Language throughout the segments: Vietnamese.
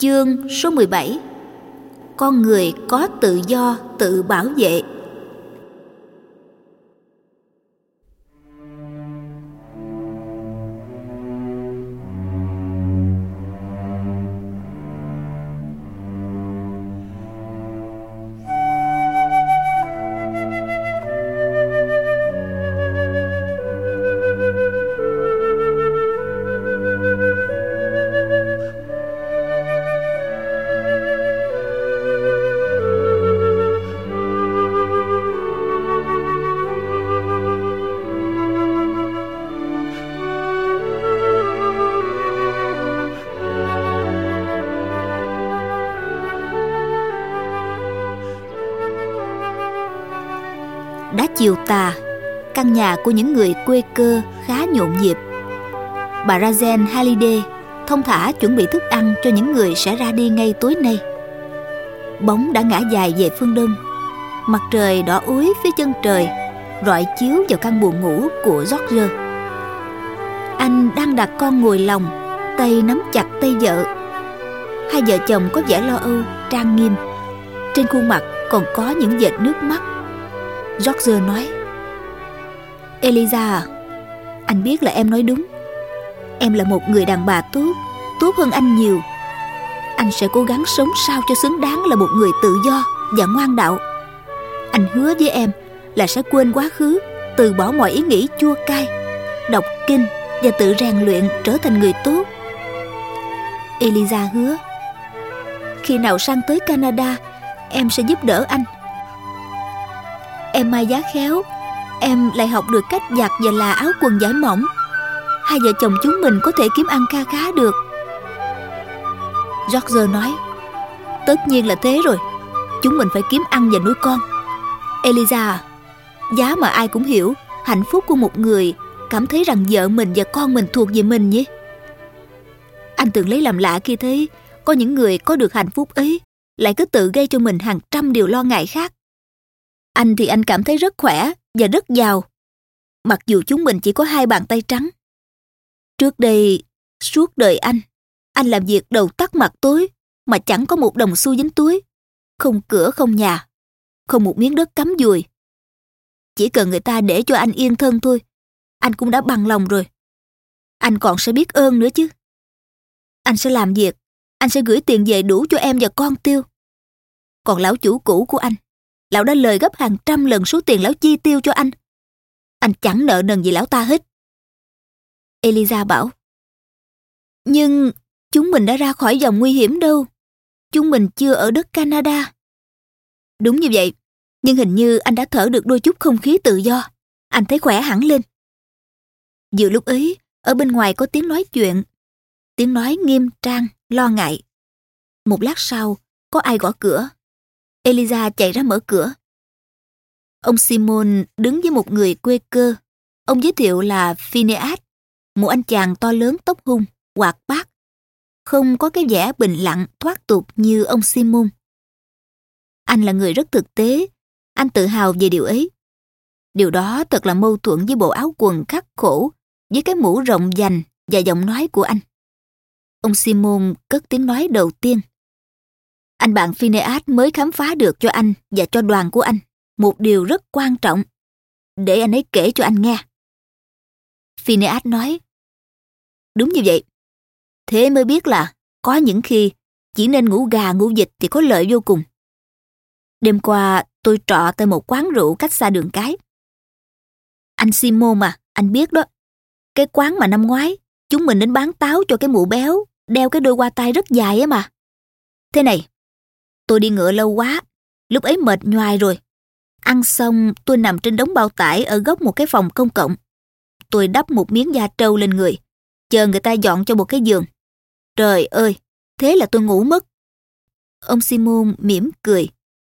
Chương số 17. Con người có tự do tự bảo vệ. Đã chiều tà, căn nhà của những người quê cơ khá nhộn nhịp. Bà Rajen Hallyday thong thả chuẩn bị thức ăn cho những người sẽ ra đi ngay tối nay. Bóng đã ngả dài về phương đông. Mặt trời đỏ úi phía chân trời rọi chiếu vào căn buồng ngủ của George. Anh đang đặt con ngồi lòng, tay nắm chặt tay vợ. Hai vợ chồng có vẻ lo âu, trang nghiêm. Trên khuôn mặt còn có những vệt nước mắt. George nói: Eliza à, anh biết là em nói đúng. Em là một người đàn bà tốt, tốt hơn anh nhiều. Anh sẽ cố gắng sống sao cho xứng đáng là một người tự do và ngoan đạo. Anh hứa với em là sẽ quên quá khứ, từ bỏ mọi ý nghĩ chua cay, đọc kinh và tự rèn luyện trở thành người tốt. Eliza hứa: khi nào sang tới Canada, em sẽ giúp đỡ anh. Em may giá khéo, em lại học được cách giặt và là áo quần vải mỏng. Hai vợ chồng chúng mình có thể kiếm ăn kha khá được. George nói: tất nhiên là thế rồi. Chúng mình phải kiếm ăn và nuôi con. Eliza à, giá mà ai cũng hiểu hạnh phúc của một người cảm thấy rằng vợ mình và con mình thuộc về mình nhé. Anh từng lấy làm lạ khi thấy có những người có được hạnh phúc ấy lại cứ tự gây cho mình hàng trăm điều lo ngại khác. Anh thì anh cảm thấy rất khỏe và rất giàu, mặc dù chúng mình chỉ có hai bàn tay trắng. Trước đây, suốt đời anh làm việc đầu tắt mặt tối mà chẳng có một đồng xu dính túi, không cửa không nhà, không một miếng đất cắm dùi. Chỉ cần người ta để cho anh yên thân thôi, anh cũng đã bằng lòng rồi. Anh còn sẽ biết ơn nữa chứ. Anh sẽ làm việc, anh sẽ gửi tiền về đủ cho em và con tiêu. Còn lão chủ cũ của anh, lão đã lời gấp hàng trăm lần số tiền lão chi tiêu cho anh. Anh chẳng nợ nần gì lão ta hết. Eliza bảo: nhưng chúng mình đã ra khỏi vòng nguy hiểm đâu. Chúng mình chưa ở đất Canada. Đúng như vậy, nhưng hình như anh đã thở được đôi chút không khí tự do. Anh thấy khỏe hẳn lên. Vừa lúc ấy, ở bên ngoài có tiếng nói chuyện. Tiếng nói nghiêm trang, lo ngại. Một lát sau, có ai gõ cửa. Eliza chạy ra mở cửa. Ông Simon đứng với một người quê cơ. Ông giới thiệu là Phineas, một anh chàng to lớn tóc hung, hoạt bát, không có cái vẻ bình lặng thoát tục như ông Simon. Anh là người rất thực tế, anh tự hào về điều ấy. Điều đó thật là mâu thuẫn với bộ áo quần khắc khổ, với cái mũ rộng vành và giọng nói của anh. Ông Simon cất tiếng nói đầu tiên. Anh bạn Phineas mới khám phá được cho anh và cho đoàn của anh một điều rất quan trọng. Để anh ấy kể cho anh nghe. Phineas nói: đúng như vậy. Thế mới biết là có những khi chỉ nên ngủ gà ngủ vịt thì có lợi vô cùng. Đêm qua tôi trọ tại một quán rượu cách xa đường cái. Anh Simon mà, anh biết đó. Cái quán mà năm ngoái chúng mình đến bán táo cho cái mụ béo đeo cái đôi hoa tai rất dài ấy mà. Thế này, tôi đi ngựa lâu quá, lúc ấy mệt nhoài rồi. Ăn xong tôi nằm trên đống bao tải ở góc một cái phòng công cộng. Tôi đắp một miếng da trâu lên người, chờ người ta dọn cho một cái giường. Trời ơi, thế là tôi ngủ mất. Ông Simon mỉm cười.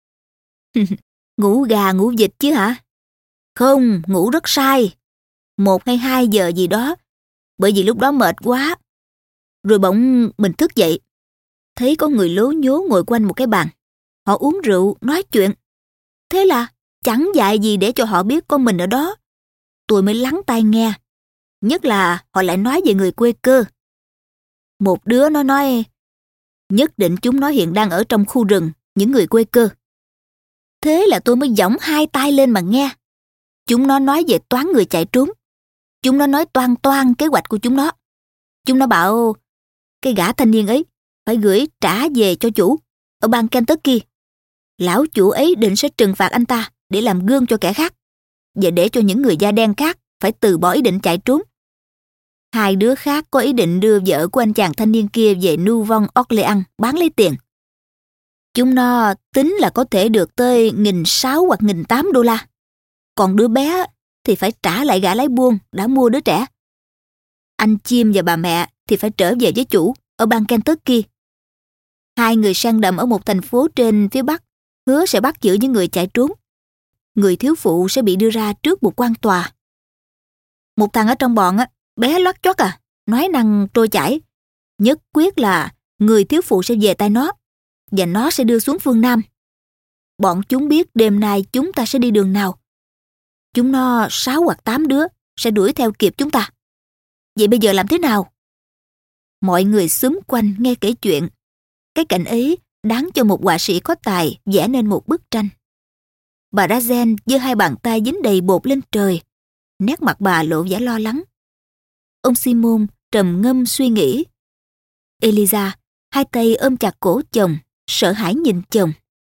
Ngủ gà ngủ vịt chứ hả? Không, ngủ rất sai. 1 hay 2 giờ gì đó, bởi vì lúc đó mệt quá. Rồi bỗng mình thức dậy, thấy có người lố nhố ngồi quanh một cái bàn. Họ uống rượu, nói chuyện. Thế là chẳng dại gì để cho họ biết có mình ở đó. Tôi mới lắng tai nghe. Nhất là họ lại nói về người quê cơ. Một đứa nó nói: Nhất định chúng nó hiện đang ở trong khu rừng, những người quê cơ. Thế là tôi mới giỏng hai tay lên mà nghe. Chúng nó nói về toán người chạy trốn. Chúng nó nói toan toan kế hoạch của chúng nó. Chúng nó bảo cái gã thanh niên ấy phải gửi trả về cho chủ ở bang Kentucky. Lão chủ ấy định sẽ trừng phạt anh ta để làm gương cho kẻ khác, và để cho những người da đen khác phải từ bỏ ý định chạy trốn. Hai đứa khác có ý định đưa vợ của anh chàng thanh niên kia về New Orleans bán lấy tiền. Chúng nó tính là có thể được tới 1.600 hoặc 1.800 đô la. Còn đứa bé thì phải trả lại gã lái buôn đã mua đứa trẻ. Anh Jim và bà mẹ thì phải trở về với chủ ở bang Kentucky. Hai người sang đầm ở một thành phố trên phía Bắc hứa sẽ bắt giữ những người chạy trốn. Người thiếu phụ sẽ bị đưa ra trước một quan tòa. Một thằng ở trong bọn bé loắt choắt nói năng trôi chảy, nhất quyết là người thiếu phụ sẽ về tay nó, và nó sẽ đưa xuống phương Nam. Bọn chúng biết đêm nay chúng ta sẽ đi đường nào. Chúng nó 6 hoặc 8 đứa sẽ đuổi theo kịp chúng ta. Vậy bây giờ làm thế nào? Mọi người xúm quanh nghe kể chuyện. Cái cảnh ấy đáng cho một họa sĩ có tài vẽ nên một bức tranh. Bà Razen giơ hai bàn tay dính đầy bột lên trời. Nét mặt bà lộ vẻ lo lắng. Ông Simon trầm ngâm suy nghĩ. Eliza hai tay ôm chặt cổ chồng, sợ hãi nhìn chồng.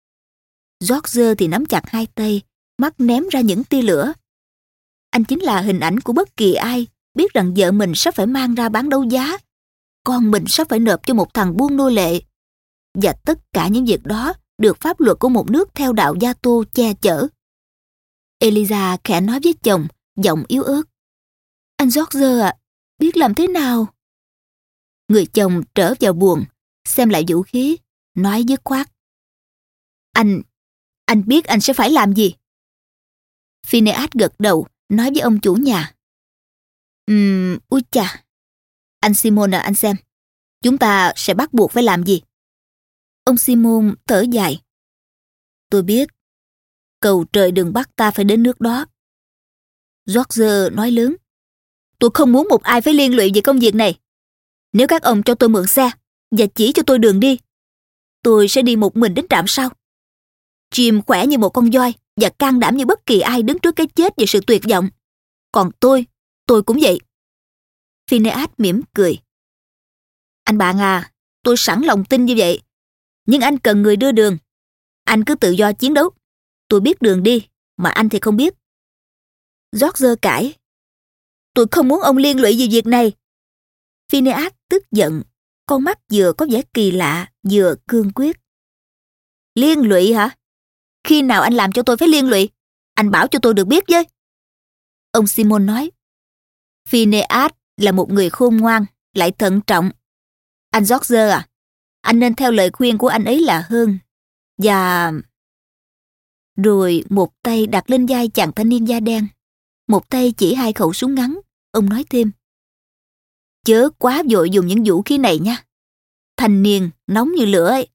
George thì nắm chặt hai tay, mắt ném ra những tia lửa. Anh chính là hình ảnh của bất kỳ ai biết rằng vợ mình sắp phải mang ra bán đấu giá, con mình sắp phải nộp cho một thằng buôn nô lệ. Và tất cả những việc đó được pháp luật của một nước theo đạo Gia Tô che chở. Eliza khẽ nói với chồng, giọng yếu ớt. Anh George biết làm thế nào? Người chồng trở vào buồng, xem lại vũ khí, nói dứt khoát. Anh biết anh sẽ phải làm gì? Phineas gật đầu, nói với ông chủ nhà. Úi chà. Anh Simon anh xem, chúng ta sẽ bắt buộc phải làm gì? Ông Simon thở dài. Tôi biết, cầu trời đừng bắt ta phải đến nước đó. George nói lớn. Tôi không muốn một ai phải liên lụy về công việc này. Nếu các ông cho tôi mượn xe và chỉ cho tôi đường đi, tôi sẽ đi một mình đến trạm sau. Jim khỏe như một con voi và can đảm như bất kỳ ai đứng trước cái chết và sự tuyệt vọng. Còn tôi cũng vậy. Phineas mỉm cười. Anh bạn tôi sẵn lòng tin như vậy. Nhưng anh cần người đưa đường. Anh cứ tự do chiến đấu. Tôi biết đường đi, mà anh thì không biết. George cãi. Tôi không muốn ông liên lụy về việc này. Phineas tức giận, con mắt vừa có vẻ kỳ lạ, vừa cương quyết. Liên lụy hả? Khi nào anh làm cho tôi phải liên lụy? Anh bảo cho tôi được biết với. Ông Simon nói. Phineas là một người khôn ngoan, lại thận trọng. Anh George anh nên theo lời khuyên của anh ấy là hơn. Và... Rồi một tay đặt lên vai chàng thanh niên da đen, một tay chỉ hai khẩu súng ngắn. Ông nói thêm. Chớ quá vội dùng những vũ khí này nha. Thanh niên nóng như lửa ấy.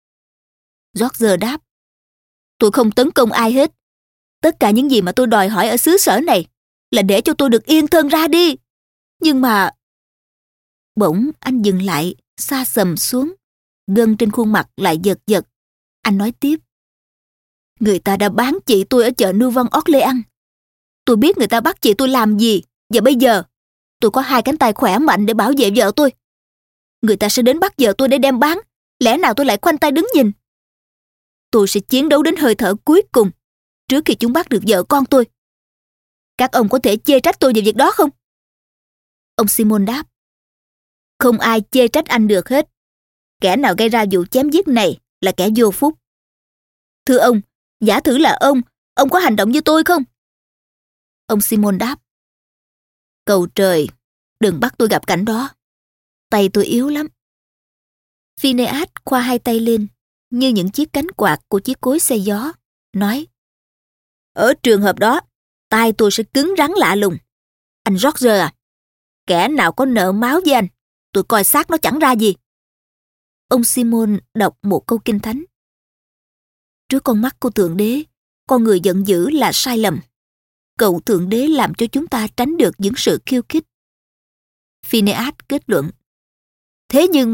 George đáp. Tôi không tấn công ai hết. Tất cả những gì mà tôi đòi hỏi ở xứ sở này là để cho tôi được yên thân ra đi. Nhưng mà... Bỗng anh dừng lại, sa sầm xuống. Gân trên khuôn mặt lại giật giật. Anh nói tiếp. Người ta đã bán chị tôi ở chợ New Orleans. Tôi biết người ta bắt chị tôi làm gì. Và bây giờ tôi có hai cánh tay khỏe mạnh để bảo vệ vợ tôi. Người ta sẽ đến bắt vợ tôi để đem bán. Lẽ nào tôi lại khoanh tay đứng nhìn? Tôi sẽ chiến đấu đến hơi thở cuối cùng trước khi chúng bắt được vợ con tôi. Các ông có thể chê trách tôi về việc đó không? Ông Simon đáp. Không ai chê trách anh được hết. Kẻ nào gây ra vụ chém giết này là kẻ vô phúc. Thưa ông, giả thử là ông có hành động như tôi không? Ông Simon đáp. Cầu trời, đừng bắt tôi gặp cảnh đó. Tay tôi yếu lắm. Phineas khoa hai tay lên như những chiếc cánh quạt của chiếc cối xe gió, nói. Ở trường hợp đó, tay tôi sẽ cứng rắn lạ lùng. Anh George kẻ nào có nợ máu với anh, tôi coi xác nó chẳng ra gì. Ông Simon đọc một câu kinh thánh. Trước con mắt của Thượng Đế, con người giận dữ là sai lầm. Cầu Thượng Đế làm cho chúng ta tránh được những sự khiêu khích. Phineas kết luận. Thế nhưng mà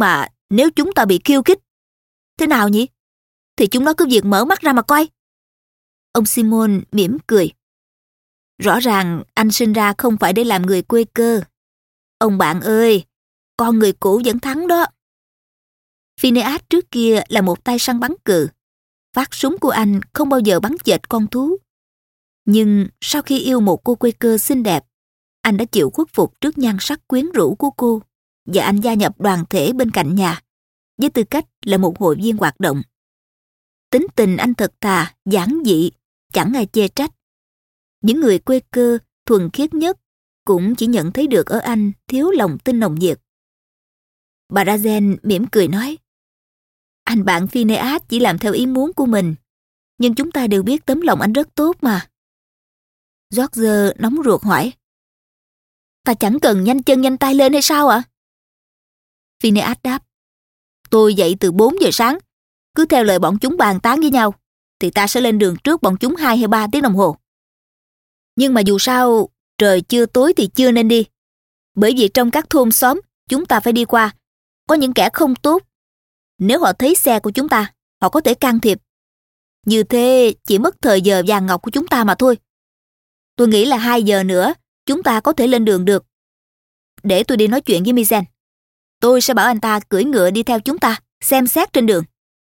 Nếu chúng ta bị khiêu khích, thế nào nhỉ? Thì chúng nó cứ việc mở mắt ra mà coi. Ông Simon mỉm cười. Rõ ràng anh sinh ra không phải để làm người quê cơ. Ông bạn ơi, con người cũ vẫn thắng đó. Phineas trước kia là một tay săn bắn cừ. Phát súng của anh không bao giờ bắn chết con thú. Nhưng sau khi yêu một cô quê cơ xinh đẹp, anh đã chịu khuất phục trước nhan sắc quyến rũ của cô và anh gia nhập đoàn thể bên cạnh nhà với tư cách là một hội viên hoạt động. Tính tình anh thật thà, giản dị, chẳng ai chê trách. Những người quê cơ thuần khiết nhất cũng chỉ nhận thấy được ở anh thiếu lòng tin nồng nhiệt. Bà Razen mỉm cười nói, anh bạn Phineas chỉ làm theo ý muốn của mình, nhưng chúng ta đều biết tấm lòng anh rất tốt mà. George nóng ruột hỏi, ta chẳng cần nhanh chân nhanh tay lên hay sao ạ? Phineas đáp, tôi dậy từ 4 giờ sáng, cứ theo lời bọn chúng bàn tán với nhau, thì ta sẽ lên đường trước bọn chúng 2 hay 3 tiếng đồng hồ. Nhưng mà dù sao, trời chưa tối thì chưa nên đi. Bởi vì trong các thôn xóm chúng ta phải đi qua, có những kẻ không tốt. Nếu họ thấy xe của chúng ta, họ có thể can thiệp. Như thế chỉ mất thời giờ vàng ngọc của chúng ta mà thôi. Tôi nghĩ là 2 giờ nữa chúng ta có thể lên đường được. Để tôi đi nói chuyện với Mizen. Tôi sẽ bảo anh ta cưỡi ngựa đi theo chúng ta, xem xét trên đường.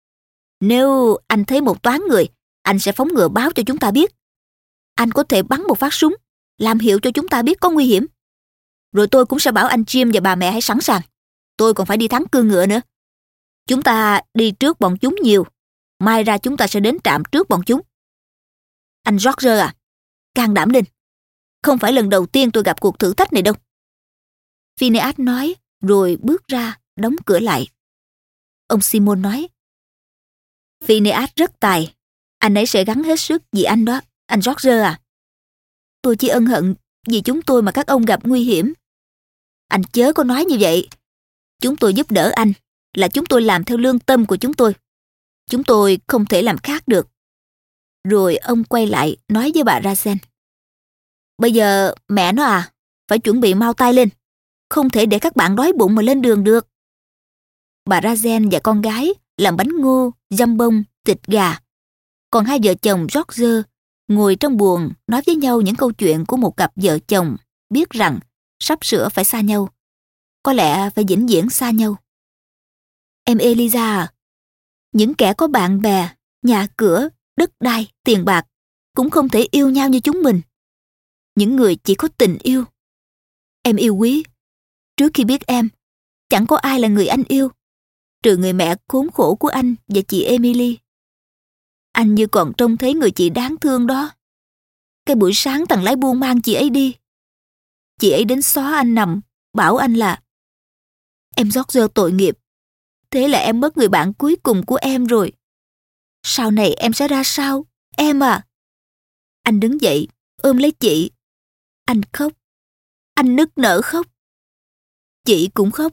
Nếu anh thấy một toán người, anh sẽ phóng ngựa báo cho chúng ta biết. Anh có thể bắn một phát súng, làm hiệu cho chúng ta biết có nguy hiểm. Rồi tôi cũng sẽ bảo anh Jim và bà mẹ hãy sẵn sàng. Tôi còn phải đi thắng cương ngựa nữa. Chúng ta đi trước bọn chúng nhiều. Mai ra chúng ta sẽ đến trạm trước bọn chúng. Anh George à, can đảm lên. Không phải lần đầu tiên tôi gặp cuộc thử thách này đâu. Phineas nói, rồi bước ra, đóng cửa lại. Ông Simon nói, Phineas rất tài. Anh ấy sẽ gắng hết sức vì anh đó, anh George à. Tôi chỉ ân hận vì chúng tôi mà các ông gặp nguy hiểm. Anh chớ có nói như vậy. Chúng tôi giúp đỡ anh, là chúng tôi làm theo lương tâm của chúng tôi. Chúng tôi không thể làm khác được. Rồi ông quay lại nói với bà Razen. Bây giờ mẹ nó à, phải chuẩn bị mau tay lên. Không thể để các bạn đói bụng mà lên đường được. Bà Razen và con gái làm bánh ngô, dăm bông, thịt gà. Còn hai vợ chồng George ngồi trong buồng nói với nhau những câu chuyện của một cặp vợ chồng biết rằng sắp sửa phải xa nhau. Có lẽ phải vĩnh viễn xa nhau. Em Eliza à, những kẻ có bạn bè, nhà cửa, đất đai, tiền bạc cũng không thể yêu nhau như chúng mình. Những người chỉ có tình yêu. Em yêu quý. Trước khi biết em, chẳng có ai là người anh yêu, trừ người mẹ khốn khổ của anh và chị Emily. Anh như còn trông thấy người chị đáng thương đó. Cái buổi sáng thằng lái buôn mang chị ấy đi. Chị ấy đến xó anh nằm, bảo anh là em George tội nghiệp. Thế là em mất người bạn cuối cùng của em rồi. Sau này em sẽ ra sao, em à? Anh đứng dậy, ôm lấy chị. Anh khóc. Anh nức nở khóc. Chị cũng khóc.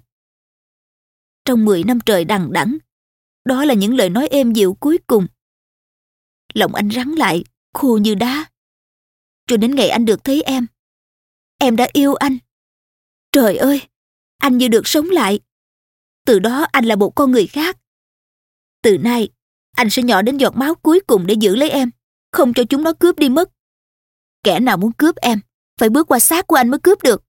Trong 10 năm trời đằng đẵng, đó là những lời nói êm dịu cuối cùng. Lòng anh rắn lại, khô như đá. Cho đến ngày anh được thấy em đã yêu anh. Trời ơi, anh như được sống lại. Từ đó anh là một con người khác. Từ nay, anh sẽ nhỏ đến giọt máu cuối cùng để giữ lấy em, không cho chúng nó cướp đi mất. Kẻ nào muốn cướp em, phải bước qua xác của anh mới cướp được.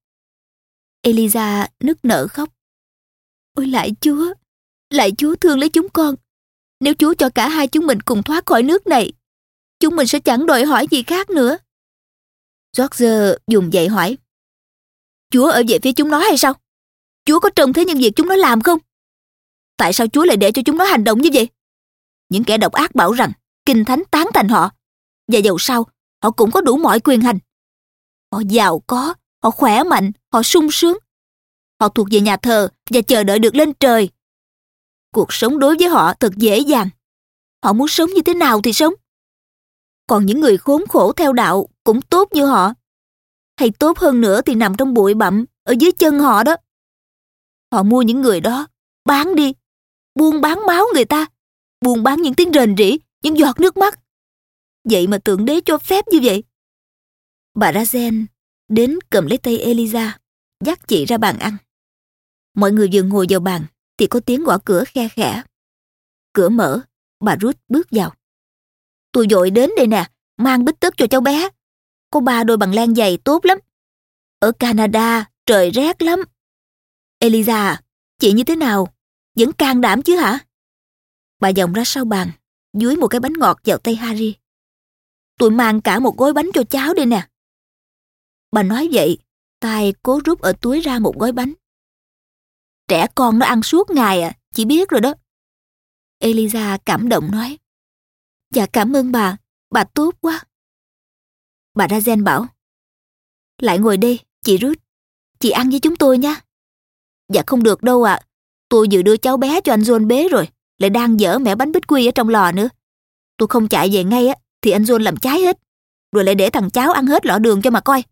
Eliza nức nở khóc. Ôi lạy Chúa thương lấy chúng con. Nếu Chúa cho cả hai chúng mình cùng thoát khỏi nước này, chúng mình sẽ chẳng đòi hỏi gì khác nữa. George dùng dậy hỏi, Chúa ở về phía chúng nó hay sao? Chúa có trông thấy những việc chúng nó làm không? Tại sao Chúa lại để cho chúng nó hành động như vậy? Những kẻ độc ác bảo rằng Kinh Thánh tán thành họ, và dầu sao họ cũng có đủ mọi quyền hành. Họ giàu có, họ khỏe mạnh, họ sung sướng. Họ thuộc về nhà thờ và chờ đợi được lên trời. Cuộc sống đối với họ thật dễ dàng. Họ muốn sống như thế nào thì sống. Còn những người khốn khổ theo đạo cũng tốt như họ. Hay tốt hơn nữa thì nằm trong bụi bặm ở dưới chân họ đó. Họ mua những người đó, bán đi, buôn bán máu người ta, buôn bán những tiếng rền rĩ, những giọt nước mắt. Vậy mà Thượng Đế cho phép như vậy. Bà Razen đến cầm lấy tay Eliza, dắt chị ra bàn ăn. Mọi người vừa ngồi vào bàn, thì có tiếng gõ cửa khe khẽ. Cửa mở, bà Ruth bước vào. Tôi vội đến đây nè, mang bít tất cho cháu bé. Có 3 đôi bằng len giày tốt lắm. Ở Canada, trời rét lắm. Eliza, chị như thế nào? Vẫn can đảm chứ hả? Bà vòng ra sau bàn, dúi một cái bánh ngọt vào tay Harry. Tôi mang cả một gói bánh cho cháu đây nè. Bà nói vậy, tay cố rút ở túi ra một gói bánh. Trẻ con nó ăn suốt ngày à, chị biết rồi đó. Eliza cảm động nói. Dạ cảm ơn bà tốt quá. Bà Razen bảo. Lại ngồi đây, chị Ruth. Chị ăn với chúng tôi nha. Dạ không được đâu ạ. Tôi vừa đưa cháu bé cho anh John bế rồi, lại đang dở mẻ bánh bích quy ở trong lò nữa. Tôi không chạy về ngay á, thì anh John làm cháy hết, rồi lại để thằng cháu ăn hết lọ đường cho mà coi.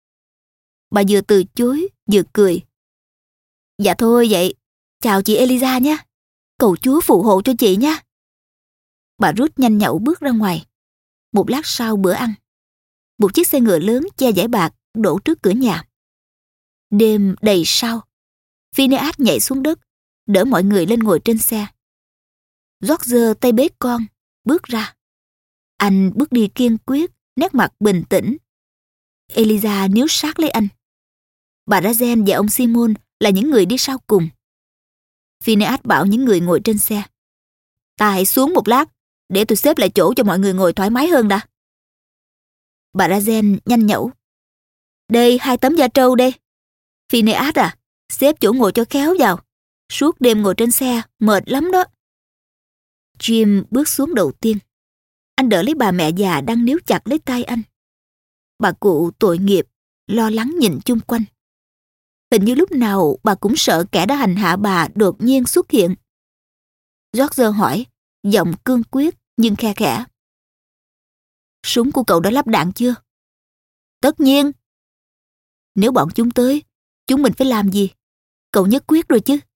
Bà vừa từ chối, vừa cười. Dạ thôi vậy, chào chị Eliza nhé. Cầu Chúa phù hộ cho chị nha. Bà Ruth nhanh nhẩu bước ra ngoài. Một lát sau bữa ăn, một chiếc xe ngựa lớn che vải bạc đổ trước cửa nhà. Đêm đầy sao. Phineas nhảy xuống đất, đỡ mọi người lên ngồi trên xe. George tay bế con, bước ra. Anh bước đi kiên quyết, nét mặt bình tĩnh. Eliza níu sát lấy anh. Bà Razen và ông Simon là những người đi sau cùng. Phineas bảo những người ngồi trên xe. Ta hãy xuống một lát, để tôi xếp lại chỗ cho mọi người ngồi thoải mái hơn đã. Bà Razen nhanh nhẩu. Đây 2 tấm da trâu đây. Phineas à, xếp chỗ ngồi cho khéo vào. Suốt đêm ngồi trên xe, mệt lắm đó. Jim bước xuống đầu tiên. Anh đỡ lấy bà mẹ già đang níu chặt lấy tay anh. Bà cụ tội nghiệp, lo lắng nhìn chung quanh. Hình như lúc nào bà cũng sợ kẻ đã hành hạ bà đột nhiên xuất hiện. George hỏi, giọng cương quyết nhưng khe khẽ. Súng của cậu đã lắp đạn chưa? Tất nhiên. Nếu bọn chúng tới, chúng mình phải làm gì? Cậu nhất quyết rồi chứ?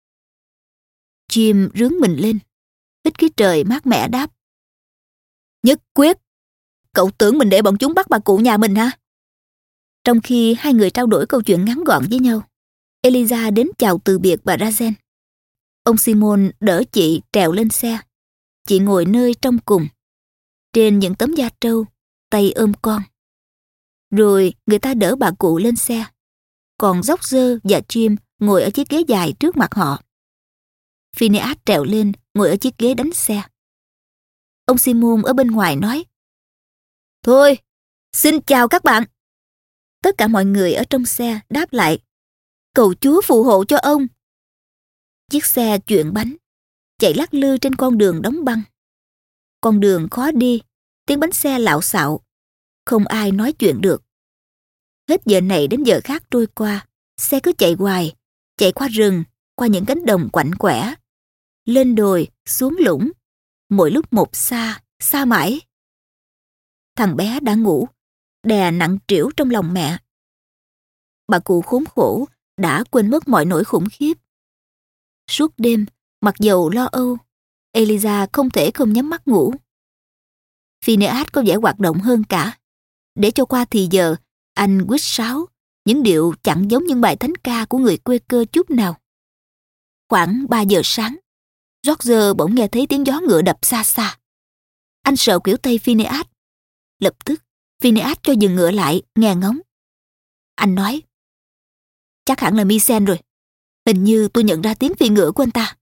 Jim rướn mình lên, hít khí trời mát mẻ đáp. Nhất quyết. Cậu tưởng mình để bọn chúng bắt bà cụ nhà mình hả? Trong khi hai người trao đổi câu chuyện ngắn gọn với nhau, Eliza đến chào từ biệt bà Razen. Ông Simon đỡ chị trèo lên xe. Chị ngồi nơi trong cùng, trên những tấm da trâu, tay ôm con. Rồi người ta đỡ bà cụ lên xe, còn George và Jim ngồi ở chiếc ghế dài trước mặt họ. Phineas trèo lên, ngồi ở chiếc ghế đánh xe. Ông Simon ở bên ngoài nói. Thôi, xin chào các bạn. Tất cả mọi người ở trong xe đáp lại. Cầu Chúa phù hộ cho ông. Chiếc xe chuyển bánh, chạy lắc lư trên con đường đóng băng. Con đường khó đi, tiếng bánh xe lạo xạo. Không ai nói chuyện được. Hết giờ này đến giờ khác trôi qua, xe cứ chạy hoài, chạy qua rừng, qua những cánh đồng quạnh quẻ, lên đồi, xuống lũng, mỗi lúc một xa, xa mãi. Thằng bé đã ngủ, đè nặng trĩu trong lòng mẹ. Bà cụ khốn khổ đã quên mất mọi nỗi khủng khiếp. Suốt đêm, mặc dầu lo âu, Eliza không thể không nhắm mắt ngủ. Phineas có vẻ hoạt động hơn cả. Để cho qua thì giờ, anh quýt sáo, những điệu chẳng giống những bài thánh ca của người quê cơ chút nào. Khoảng 3 giờ sáng, George bỗng nghe thấy tiếng gió ngựa đập xa xa. Anh sợ khuỷu tay Phineas. Lập tức, Phineas cho dừng ngựa lại, nghe ngóng. Anh nói, chắc hẳn là Misen rồi. Hình như tôi nhận ra tiếng phi ngựa của anh ta.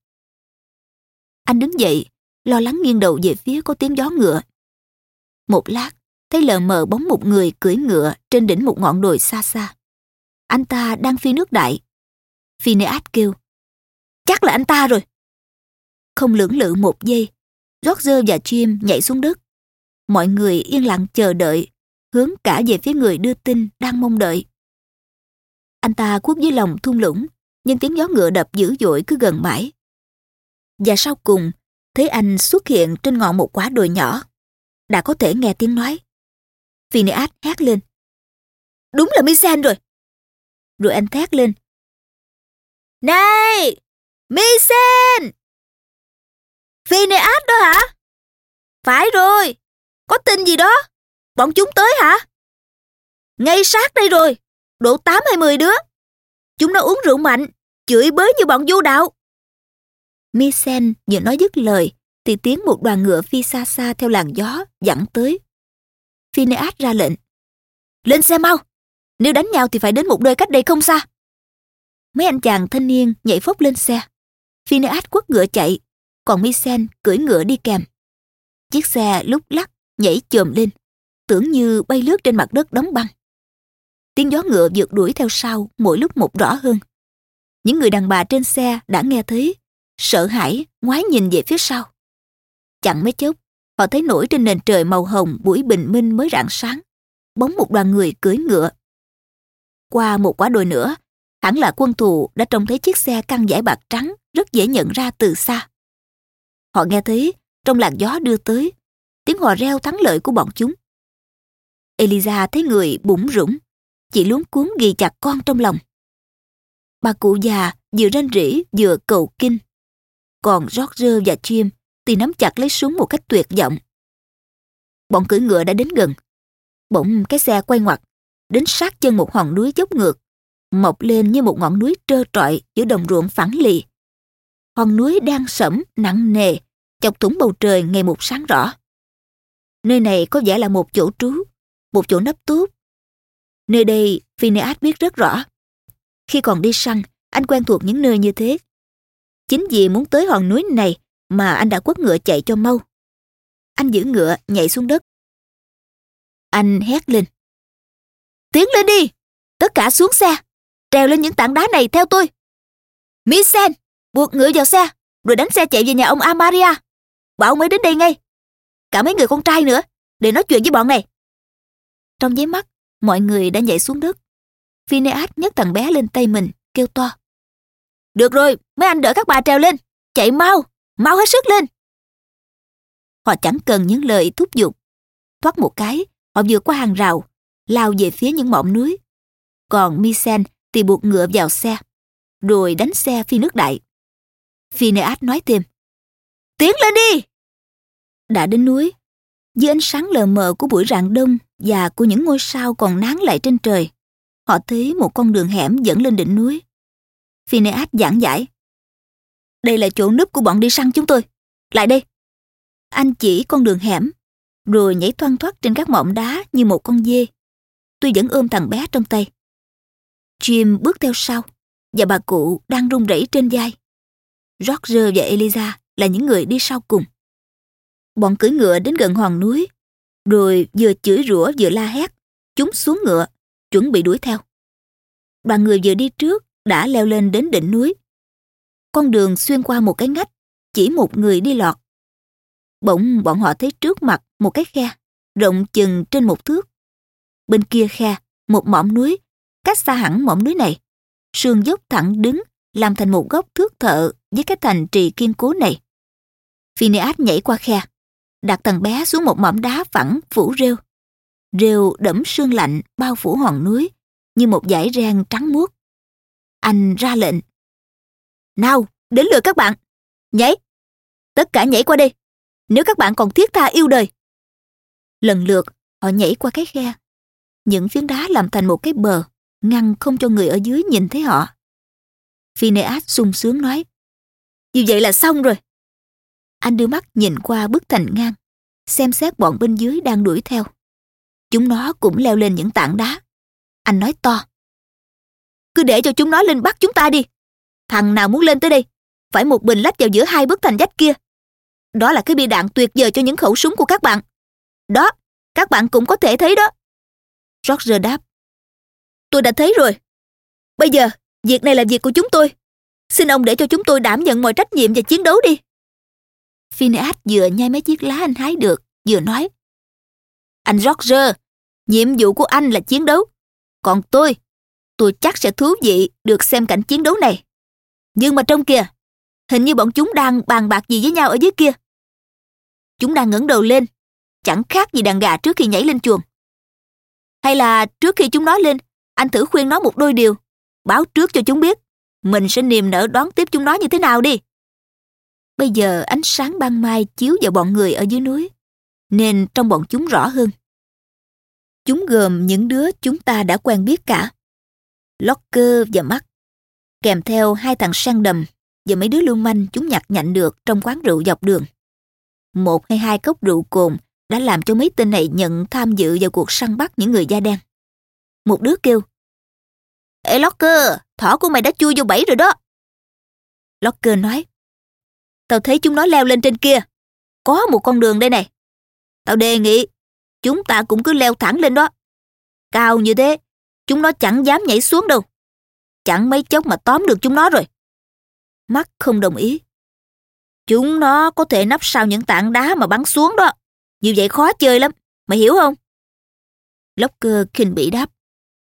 Anh đứng dậy, lo lắng nghiêng đầu về phía có tiếng gió ngựa. Một lát, thấy lờ mờ bóng một người cưỡi ngựa trên đỉnh một ngọn đồi xa xa. Anh ta đang phi nước đại. Phineas kêu, chắc là anh ta rồi. Không lưỡng lự một giây, George và Jim nhảy xuống đất. Mọi người yên lặng chờ đợi, hướng cả về phía người đưa tin đang mong đợi. Anh ta khuất dưới lòng thung lũng, nhưng tiếng gió ngựa đập dữ dội cứ gần mãi. Và sau cùng, thấy anh xuất hiện trên ngọn một quả đồi nhỏ. Đã có thể nghe tiếng nói. Phineas hét lên. Đúng là Misen rồi. Rồi anh thét lên. Này! Misen! Phineas đó hả? Phải rồi. Có tin gì đó? Bọn chúng tới hả? Ngay sát đây rồi. Độ 8 hay 10 đứa. Chúng nó uống rượu mạnh, chửi bới như bọn vô đạo. Misen vừa nói dứt lời thì tiếng một đoàn ngựa phi xa xa theo làn gió dẫn tới. Phineas ra lệnh: lên xe mau, nếu đánh nhau thì phải đến một nơi cách đây không xa. Mấy anh chàng thanh niên nhảy phốc lên xe. Phineas quất ngựa chạy, còn Misen cưỡi ngựa đi kèm. Chiếc xe lúc lắc nhảy chồm lên, tưởng như bay lướt trên mặt đất đóng băng. Tiếng gió ngựa vượt đuổi theo sau mỗi lúc một rõ hơn. Những người đàn bà trên xe đã nghe thấy, sợ hãi ngoái nhìn về phía sau. Chẳng mấy chốc, họ thấy nổi trên nền trời màu hồng buổi bình minh mới rạng sáng, bóng một đoàn người cưỡi ngựa. Qua một quả đồi nữa, hẳn là quân thù đã trông thấy chiếc xe căng dải bạc trắng rất dễ nhận ra từ xa. Họ nghe thấy trong làn gió đưa tới tiếng hò reo thắng lợi của bọn chúng. Eliza thấy người bủn rủn, chị luống cuống ghì chặt con trong lòng. Bà cụ già vừa rên rỉ vừa cầu kinh, còn George và Jim thì nắm chặt lấy súng một cách tuyệt vọng. Bọn cưỡi ngựa đã đến gần. Bỗng cái xe quay ngoặt, đến sát chân một hòn núi dốc ngược, mọc lên như một ngọn núi trơ trọi giữa đồng ruộng phẳng lì. Hòn núi đang sẫm nặng nề, chọc thủng bầu trời ngày một sáng rõ. Nơi này có vẻ là một chỗ trú, một chỗ nấp tốt. Nơi đây Phineas biết rất rõ. Khi còn đi săn, anh quen thuộc những nơi như thế. Chính vì muốn tới hòn núi này mà anh đã quất ngựa chạy cho mau. Anh giữ ngựa nhảy xuống đất. Anh hét lên: tiến lên đi! Tất cả xuống xe! Trèo lên những tảng đá này theo tôi! Misen, buộc ngựa vào xe, rồi đánh xe chạy về nhà ông Amaria. Bảo ông ấy đến đây ngay. Cả mấy người con trai nữa, để nói chuyện với bọn này. Trong nháy mắt, mọi người đã nhảy xuống đất. Phineas nhấc thằng bé lên tay mình, kêu to: được rồi, mấy anh đỡ các bà trèo lên. Chạy mau, mau hết sức lên! Họ chẳng cần những lời thúc giục. Thoát một cái, họ vừa qua hàng rào, lao về phía những mỏm núi. Còn Misen thì buộc ngựa vào xe, rồi đánh xe phi nước đại. Phineas nói thêm: tiến lên đi! Đã đến núi, dưới ánh sáng lờ mờ của buổi rạng đông và của những ngôi sao còn nán lại trên trời, họ thấy một con đường hẻm dẫn lên đỉnh núi. Phineas giảng giải: đây là chỗ núp của bọn đi săn chúng tôi. Lại đây! Anh chỉ con đường hẻm, rồi nhảy thoăn thoắt trên các mỏm đá như một con dê. Tôi vẫn ôm thằng bé trong tay. Jim bước theo sau, và bà cụ đang run rẩy trên vai. George và Eliza là những người đi sau cùng. Bọn cưỡi ngựa đến gần hòn núi, rồi vừa chửi rủa vừa la hét. Chúng xuống ngựa, chuẩn bị đuổi theo. Đoàn người vừa đi trước đã leo lên đến đỉnh núi. Con đường xuyên qua một cái ngách, chỉ một người đi lọt. Bỗng bọn họ thấy trước mặt một cái khe, rộng chừng trên 1 thước. Bên kia khe, một mỏm núi, cách xa hẳn mỏm núi này. Sườn dốc thẳng đứng, làm thành một góc thước thợ với cái thành trì kiên cố này. Phineas nhảy qua khe, đặt thằng bé xuống một mỏm đá phẳng phủ rêu. Rêu đẫm sương lạnh bao phủ hòn núi như một dải ren trắng muốt. Anh ra lệnh: nào, đến lượt các bạn, nhảy! Tất cả nhảy qua đây, nếu các bạn còn thiết tha yêu đời. Lần lượt họ nhảy qua cái khe. Những phiến đá làm thành một cái bờ, ngăn không cho người ở dưới nhìn thấy họ. Phineas sung sướng nói: như vậy là xong rồi. Anh đưa mắt nhìn qua bức thành ngang, xem xét bọn bên dưới đang đuổi theo. Chúng nó cũng leo lên những tảng đá. Anh nói to: cứ để cho chúng nó lên bắt chúng ta đi. Thằng nào muốn lên tới đây phải một mình lách vào giữa 2 bức thành vách kia. Đó là cái bia đạn tuyệt vời cho những khẩu súng của các bạn. Đó, các bạn cũng có thể thấy đó. George đáp: tôi đã thấy rồi. Bây giờ, việc này là việc của chúng tôi. Xin ông để cho chúng tôi đảm nhận mọi trách nhiệm và chiến đấu đi. Phineas vừa nhai mấy chiếc lá anh hái được, vừa nói: anh George, nhiệm vụ của anh là chiến đấu. Còn tôi chắc sẽ thú vị được xem cảnh chiến đấu này. Nhưng mà trong kìa, hình như bọn chúng đang bàn bạc gì với nhau ở dưới kia. Chúng đang ngẩng đầu lên, chẳng khác gì đàn gà trước khi nhảy lên chuồng. Hay là trước khi chúng nói lên, anh thử khuyên nó một đôi điều, báo trước cho chúng biết mình sẽ niềm nở đón tiếp chúng nó như thế nào đi. Bây giờ ánh sáng ban mai chiếu vào bọn người ở dưới núi, nên trông bọn chúng rõ hơn. Chúng gồm những đứa chúng ta đã quen biết cả: Locker và Mark, kèm theo 2 thằng săn đầm và mấy đứa lưu manh chúng nhặt nhạnh được trong quán rượu dọc đường. 1 hay 2 cốc rượu cồn đã làm cho mấy tên này nhận tham dự vào cuộc săn bắt những người da đen. Một đứa kêu: "Ê Locker, thỏ của mày đã chui vô bẫy rồi đó." Locker nói: "Tao thấy chúng nó leo lên trên kia. Có một con đường đây này. Tao đề nghị chúng ta cũng cứ leo thẳng lên đó. Cao như thế, chúng nó chẳng dám nhảy xuống đâu. Chẳng mấy chốc mà tóm được chúng nó rồi." Mark không đồng ý. "Chúng nó có thể nấp sau những tảng đá mà bắn xuống đó. Như vậy khó chơi lắm, mày hiểu không?" Locker khinh bỉ đáp: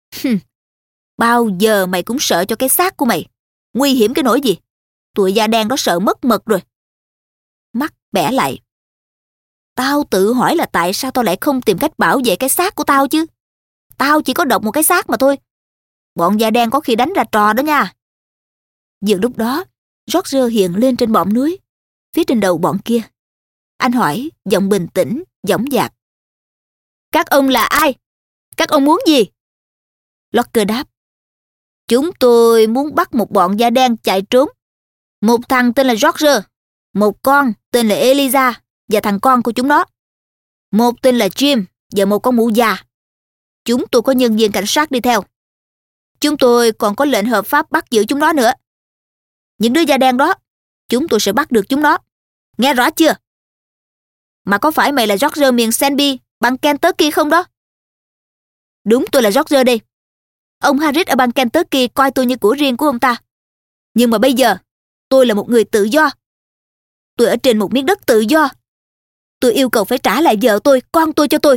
"Bao giờ mày cũng sợ cho cái xác của mày. Nguy hiểm cái nỗi gì? Tụi da đen đó sợ mất mật rồi." Mark bẻ lại: "Tao tự hỏi là tại sao tao lại không tìm cách bảo vệ cái xác của tao chứ. Tao chỉ có độc một cái xác mà thôi. Bọn da đen có khi đánh ra trò đó nha." Vừa lúc đó, Roger hiện lên trên bọng núi, phía trên đầu bọn kia. Anh hỏi, giọng bình tĩnh, dõng dạc: "Các ông là ai? Các ông muốn gì?" Locker đáp: "Chúng tôi muốn bắt một bọn da đen chạy trốn. Một thằng tên là Roger, một con tên là Eliza và thằng con của chúng nó. Một tên là Jim và một con mụ già. Chúng tôi có nhân viên cảnh sát đi theo. Chúng tôi còn có lệnh hợp pháp bắt giữ chúng nó nữa. Những đứa da đen đó, chúng tôi sẽ bắt được chúng nó. Nghe rõ chưa? Mà có phải mày là Roger miền Sanby, bang Kentucky không đó?" "Đúng, tôi là Roger đây. Ông Harris ở bang Kentucky coi tôi như của riêng của ông ta. Nhưng mà bây giờ, tôi là một người tự do. Tôi ở trên một miếng đất tự do. Tôi yêu cầu phải trả lại vợ tôi, con tôi cho tôi.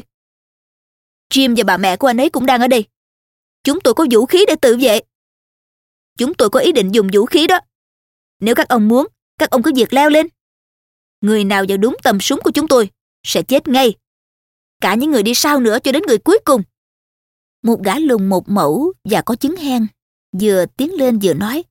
Jim và bà mẹ của anh ấy cũng đang ở đây. Chúng tôi có vũ khí để tự vệ. Chúng tôi có ý định dùng vũ khí đó. Nếu các ông muốn, các ông cứ việc leo lên. Người nào vào đúng tầm súng của chúng tôi sẽ chết ngay. Cả những người đi sau nữa cho đến người cuối cùng." Một gã lùn một mẫu và có chứng hen vừa tiến lên vừa nói: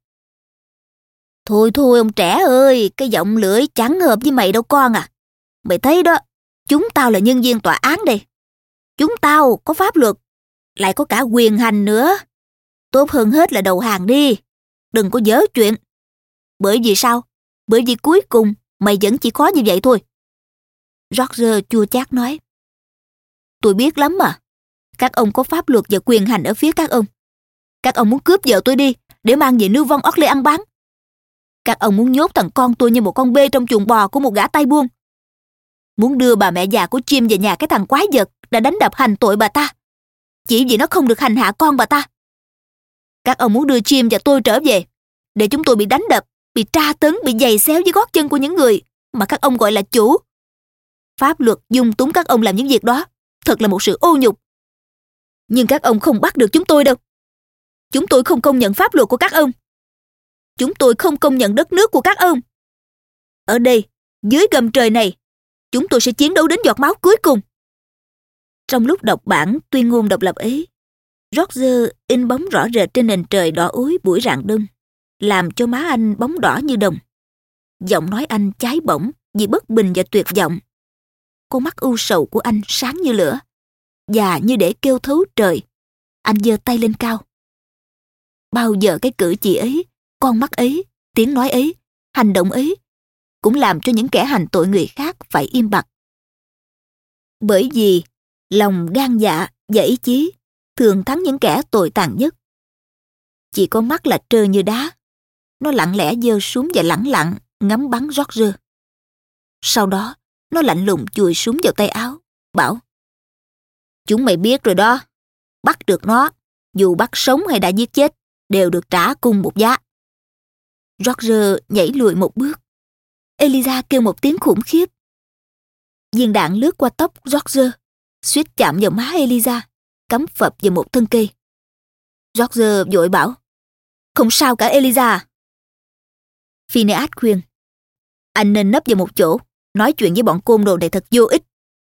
Thôi thôi ông trẻ ơi, cái giọng lưỡi chẳng hợp với mày đâu con à. Mày thấy đó, chúng tao là nhân viên tòa án đây. Chúng tao có pháp luật, lại có cả quyền hành nữa. Tốt hơn hết là đầu hàng đi, đừng có dở chuyện. Bởi vì sao? Bởi vì cuối cùng mày vẫn chỉ có như vậy thôi." Roger chua chát nói: "Tôi biết lắm mà. Các ông có pháp luật và quyền hành ở phía các ông. Các ông muốn cướp vợ tôi đi để mang về New Vong Orleans ăn bán. Các ông muốn nhốt thằng con tôi như một con bê trong chuồng bò của một gã tay buôn. Muốn đưa bà mẹ già của Jim về nhà cái thằng quái vật đã đánh đập hành tội bà ta, chỉ vì nó không được hành hạ con bà ta. Các ông muốn đưa Jim và tôi trở về để chúng tôi bị đánh đập, bị tra tấn, bị giày xéo dưới gót chân của những người mà các ông gọi là chủ. Pháp luật dung túng các ông làm những việc đó, thật là một sự ô nhục. Nhưng các ông không bắt được chúng tôi đâu. Chúng tôi không công nhận pháp luật của các ông. Chúng tôi không công nhận đất nước của các ông. Ở đây, dưới gầm trời này, chúng tôi sẽ chiến đấu đến giọt máu cuối cùng." Trong lúc đọc bản tuyên ngôn độc lập ấy, Roger in bóng rõ rệt trên nền trời đỏ úi buổi rạng đông, làm cho má anh bóng đỏ như đồng. Giọng nói anh cháy bỏng vì bất bình và tuyệt vọng. Con mắt u sầu của anh sáng như lửa, và như để kêu thấu trời, anh giơ tay lên cao. Bao giờ cái cử chỉ ấy, con mắt ấy, tiếng nói ấy, hành động ấy cũng làm cho những kẻ hành tội người khác phải im bặt. Bởi vì lòng gan dạ và ý chí thường thắng những kẻ tồi tàn nhất. Chỉ có mắt là trơ như đá. Nó lặng lẽ giơ súng và lẳng lặng ngắm bắn Roger. Sau đó, nó lạnh lùng chùi súng vào tay áo, bảo: "Chúng mày biết rồi đó. Bắt được nó, dù bắt sống hay đã giết chết, đều được trả cùng một giá." Roger nhảy lùi một bước. Eliza kêu một tiếng khủng khiếp. Viên đạn lướt qua tóc Roger, suýt chạm vào má Eliza, cắm phập vào một thân cây. Roger vội bảo: "Không sao cả Eliza." Phineas khuyên: "Anh nên nấp vào một chỗ, nói chuyện với bọn côn đồ này thật vô ích."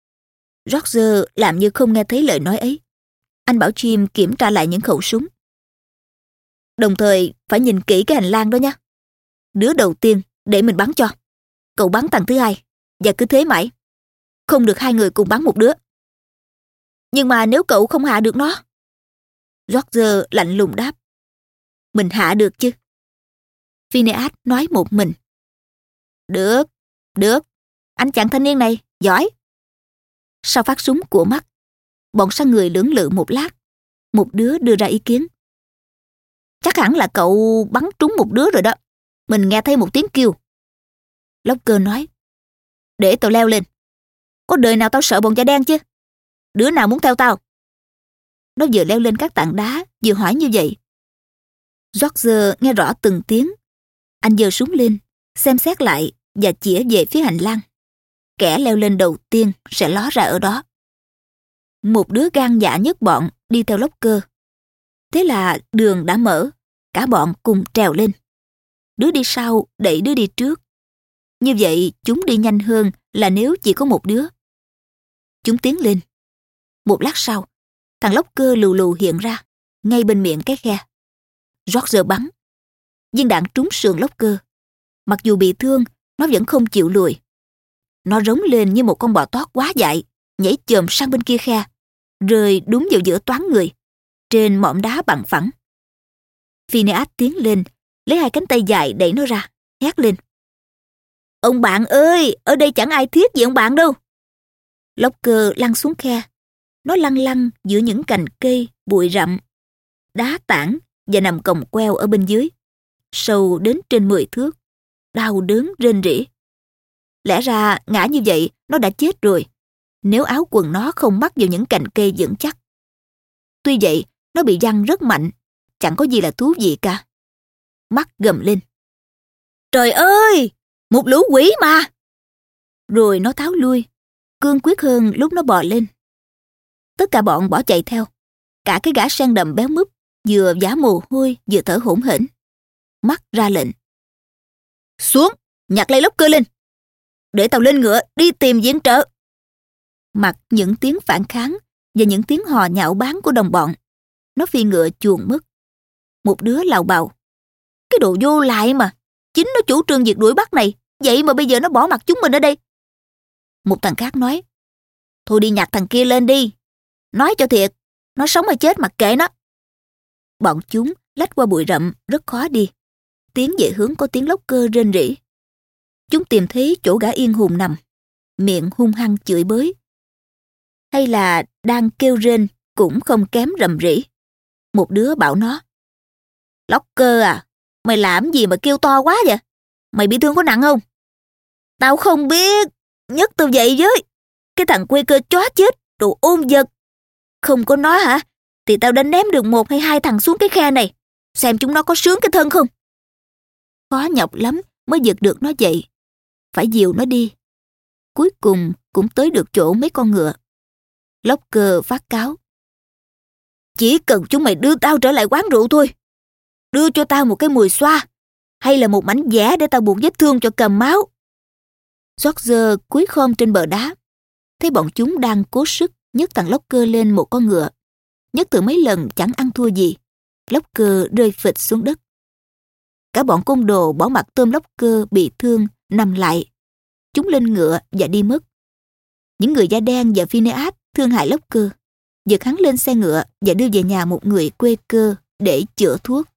Roger làm như không nghe thấy lời nói ấy. Anh bảo Jim kiểm tra lại những khẩu súng. "Đồng thời phải nhìn kỹ cái hành lang đó nhé. Đứa đầu tiên để mình bắn cho. Cậu bắn thằng thứ hai, và cứ thế mãi. Không được hai người cùng bắn một đứa." "Nhưng mà nếu cậu không hạ được nó?" Roger lạnh lùng đáp: "Mình hạ được chứ." Phineas nói một mình. Được, được, anh chàng thanh niên này, giỏi. Sau phát súng của Mắt, bọn săn người lưỡng lự một lát. Một đứa đưa ra ý kiến. Chắc hẳn là cậu bắn trúng một đứa rồi đó. Mình nghe thấy một tiếng kêu. Locker nói. Để tao leo lên. Có đời nào tao sợ bọn da đen chứ. Đứa nào muốn theo tao? Nó vừa leo lên các tảng đá, vừa hỏi như vậy. George nghe rõ từng tiếng. Anh giơ súng lên, xem xét lại và chĩa về phía hành lang. Kẻ leo lên đầu tiên sẽ ló ra ở đó. Một đứa gan dạ nhất bọn đi theo Locker. Thế là đường đã mở, cả bọn cùng trèo lên. Đứa đi sau đẩy đứa đi trước. Như vậy chúng đi nhanh hơn là nếu chỉ có một đứa. Chúng tiến lên. Một lát sau, thằng Locker lù lù hiện ra, ngay bên miệng cái khe. George bắn. Viên đạn trúng sườn Locker. Mặc dù bị thương, nó vẫn không chịu lùi. Nó rống lên như một con bò tót quá dại, nhảy chồm sang bên kia khe, rơi đúng vào giữa toán người, trên mỏm đá bằng phẳng. Phineas tiến lên, lấy hai cánh tay dài đẩy nó ra, hét lên. Ông bạn ơi, ở đây chẳng ai thiết gì ông bạn đâu. Locker lăn xuống khe. Nó lăn lăn giữa những cành cây, bụi rậm, đá tảng và nằm còng queo ở bên dưới, sâu đến trên 10 thước, đau đớn rên rỉ. Lẽ ra ngã như vậy nó đã chết rồi, nếu áo quần nó không mắc vào những cành cây vững chắc. Tuy vậy, nó bị văng rất mạnh, chẳng có gì là thú vị cả. Mắt gầm lên. Trời ơi, một lũ quỷ mà! Rồi nó tháo lui, cương quyết hơn lúc nó bò lên. Tất cả bọn bỏ chạy theo, cả cái gã sen đầm béo múp, vừa vã mồ hôi vừa thở hổn hển. Mắt ra lệnh. Xuống, nhặt lấy Locker lên. Để tao lên ngựa đi tìm viện trợ. Mặc những tiếng phản kháng và những tiếng hò nhạo báng của đồng bọn, nó phi ngựa chuồn mất. Một đứa lào bào. Cái đồ vô lại mà. Chính nó chủ trương việc đuổi bắt này, vậy mà bây giờ nó bỏ mặc chúng mình ở đây. Một thằng khác nói. Thôi đi nhặt thằng kia lên đi. Nói cho thiệt, nó sống hay chết mặc kệ nó. Bọn chúng lách qua bụi rậm rất khó đi, tiến về hướng có tiếng Locker rên rỉ. Chúng tìm thấy chỗ gã Yên Hùng nằm, miệng hung hăng chửi bới. Hay là đang kêu rên cũng không kém rầm rỉ. Một đứa bảo nó. Locker à, mày làm gì mà kêu to quá vậy? Mày bị thương có nặng không? Tao không biết, nhấc tao dậy với. Cái thằng quê cơ chó chết, đồ ôn vật. Không có nó hả? Thì tao đã ném được 1 hay 2 thằng xuống cái khe này. Xem chúng nó có sướng cái thân không? Khó nhọc lắm mới giật được nó dậy. Phải dìu nó đi. Cuối cùng cũng tới được chỗ mấy con ngựa. Locker phát cáo. Chỉ cần chúng mày đưa tao trở lại quán rượu thôi. Đưa cho tao một cái mùi xoa, hay là một mảnh vẽ để tao buộc vết thương cho cầm máu. George cúi khom trên bờ đá. Thấy bọn chúng đang cố sức nhấc thằng Locker lên một con ngựa. Nhấc từ mấy lần chẳng ăn thua gì. Locker rơi phịch xuống đất. Cả bọn côn đồ bỏ mặc tôm Locker bị thương nằm lại. Chúng lên ngựa và đi mất. Những người da đen và Phineas thương hại Locker, giật hắn lên xe ngựa và đưa về nhà một người quê cơ để chữa thuốc.